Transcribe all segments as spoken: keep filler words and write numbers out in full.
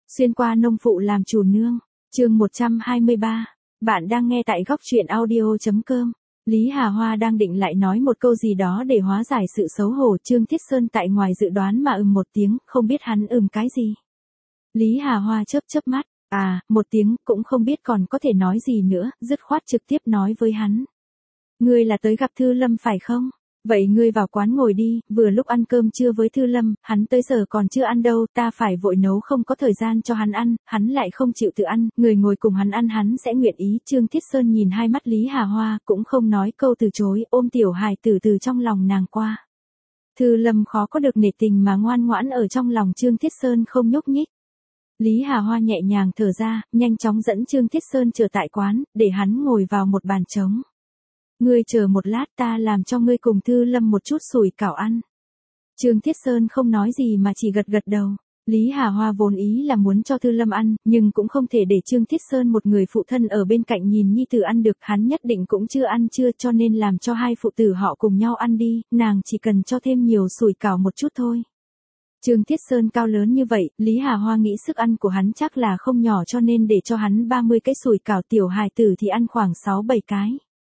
Xuyên qua nông phụ làm chủ nương. Chương một trăm hai mươi ba. Bạn đang nghe tại góc truyện audio chấm com. Lý Hà Hoa đang định lại nói một câu gì đó để hóa giải sự xấu hổ, Trương Thiết Sơn tại ngoài dự đoán mà ừm một tiếng, không biết hắn ừm cái gì. Lý Hà Hoa chớp chớp mắt, à, một tiếng, cũng không biết còn có thể nói gì nữa, dứt khoát trực tiếp nói với hắn. Ngươi là tới gặp Thư Lâm phải không? Vậy ngươi vào quán ngồi đi, vừa lúc ăn cơm trưa với Thư Lâm, hắn tới giờ còn chưa ăn đâu, ta phải vội nấu không có thời gian cho hắn ăn, hắn lại không chịu tự ăn, người ngồi cùng hắn ăn hắn sẽ nguyện ý. Trương Thiết Sơn nhìn hai mắt Lý Hà Hoa, cũng không nói câu từ chối, ôm tiểu hài tử từ trong lòng nàng qua. Thư Lâm khó có được nể tình mà ngoan ngoãn ở trong lòng Trương Thiết Sơn không nhúc nhích. Lý Hà Hoa nhẹ nhàng thở ra, nhanh chóng dẫn Trương Thiết Sơn trở tại quán, để hắn ngồi vào một bàn trống. Ngươi chờ một lát, ta làm cho ngươi cùng Thư Lâm một chút sủi cảo ăn. Trương Thiết Sơn không nói gì mà chỉ gật gật đầu. Lý Hà Hoa vốn ý là muốn cho Thư Lâm ăn, nhưng cũng không thể để Trương Thiết Sơn một người phụ thân ở bên cạnh nhìn nhi tử ăn được, hắn nhất định cũng chưa ăn chưa, cho nên làm cho hai phụ tử họ cùng nhau ăn đi, nàng chỉ cần cho thêm nhiều sủi cảo một chút thôi. Trương Thiết Sơn cao lớn như vậy, Lý Hà Hoa nghĩ sức ăn của hắn chắc là không nhỏ, cho nên để cho hắn ba mươi cái sủi cảo, tiểu hài tử thì ăn khoảng sáu bảy cái.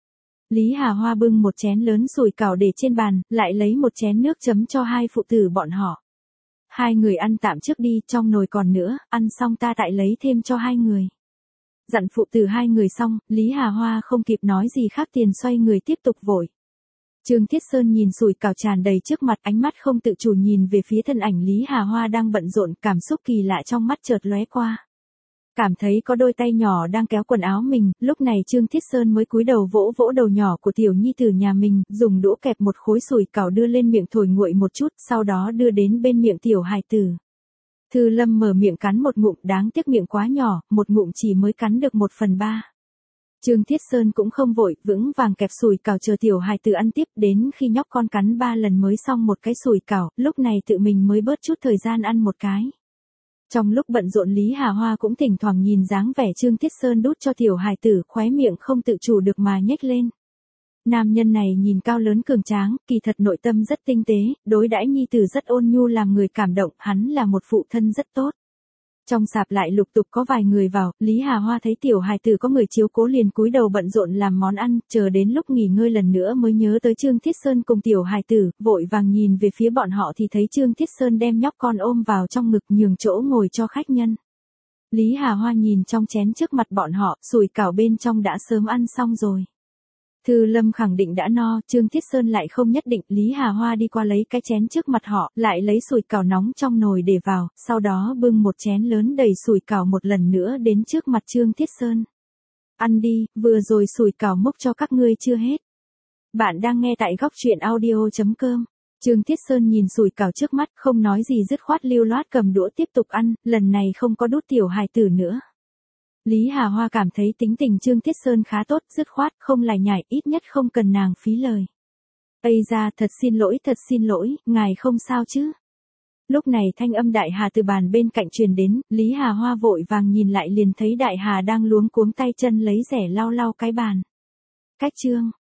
Lý Hà Hoa bưng một chén lớn sủi cảo để trên bàn, lại lấy một chén nước chấm cho hai phụ tử bọn họ. Hai người ăn tạm trước đi, trong nồi còn nữa, ăn xong ta tại lấy thêm cho hai người. Dặn phụ tử hai người xong, Lý Hà Hoa không kịp nói gì khác tiền xoay người tiếp tục vội. Trương Thiết Sơn nhìn sủi cảo tràn đầy trước mặt, ánh mắt không tự chủ nhìn về phía thân ảnh Lý Hà Hoa đang bận rộn, cảm xúc kỳ lạ trong mắt chợt lóe qua. Cảm thấy có đôi tay nhỏ đang kéo quần áo mình, lúc này Trương Thiết Sơn mới cúi đầu vỗ vỗ đầu nhỏ của tiểu nhi tử nhà mình, dùng đũa kẹp một khối sủi cảo đưa lên miệng thổi nguội một chút, sau đó đưa đến bên miệng tiểu hài tử. Thư Lâm mở miệng cắn một ngụm, đáng tiếc miệng quá nhỏ, một ngụm chỉ mới cắn được một phần ba. Trương Thiết Sơn cũng không vội, vững vàng kẹp sủi cảo chờ tiểu hài tử ăn tiếp, đến khi nhóc con cắn ba lần mới xong một cái sủi cảo, lúc này tự mình mới bớt chút thời gian ăn một cái. Trong lúc bận rộn Lý Hà Hoa cũng thỉnh thoảng nhìn dáng vẻ Trương Thiết Sơn đút cho tiểu hài tử, khóe miệng không tự chủ được mà nhếch lên. Nam nhân này nhìn cao lớn cường tráng, kỳ thật nội tâm rất tinh tế, đối đãi nhi tử rất ôn nhu làm người cảm động, hắn là một phụ thân rất tốt. Trong sạp lại lục tục có vài người vào, Lý Hà Hoa thấy tiểu hài tử có người chiếu cố liền cúi đầu bận rộn làm món ăn, chờ đến lúc nghỉ ngơi lần nữa mới nhớ tới Trương Thiết Sơn cùng tiểu hài tử, vội vàng nhìn về phía bọn họ thì thấy Trương Thiết Sơn đem nhóc con ôm vào trong ngực nhường chỗ ngồi cho khách nhân. Lý Hà Hoa nhìn trong chén trước mặt bọn họ, sủi cảo bên trong đã sớm ăn xong rồi. Thư Lâm khẳng định đã no, Trương Thiết Sơn lại không nhất định, Lý Hà Hoa đi qua lấy cái chén trước mặt họ, lại lấy sủi cảo nóng trong nồi để vào, sau đó bưng một chén lớn đầy sủi cảo một lần nữa đến trước mặt Trương Thiết Sơn. Ăn đi, vừa rồi sủi cảo múc cho các ngươi chưa hết. Bạn đang nghe tại góc truyện audio chấm com. Trương Thiết Sơn nhìn sủi cảo trước mắt, không nói gì dứt khoát lưu loát cầm đũa tiếp tục ăn, lần này không có đút tiểu hài tử nữa. Lý Hà Hoa cảm thấy tính tình Trương Thiết Sơn khá tốt, dứt khoát, không lải nhải, ít nhất không cần nàng phí lời. Ây ra, thật xin lỗi, thật xin lỗi, ngài không sao chứ? Lúc này thanh âm Đại Hà từ bàn bên cạnh truyền đến, Lý Hà Hoa vội vàng nhìn lại liền thấy Đại Hà đang luống cuống tay chân lấy rẻ lau lau cái bàn. Cách Trương,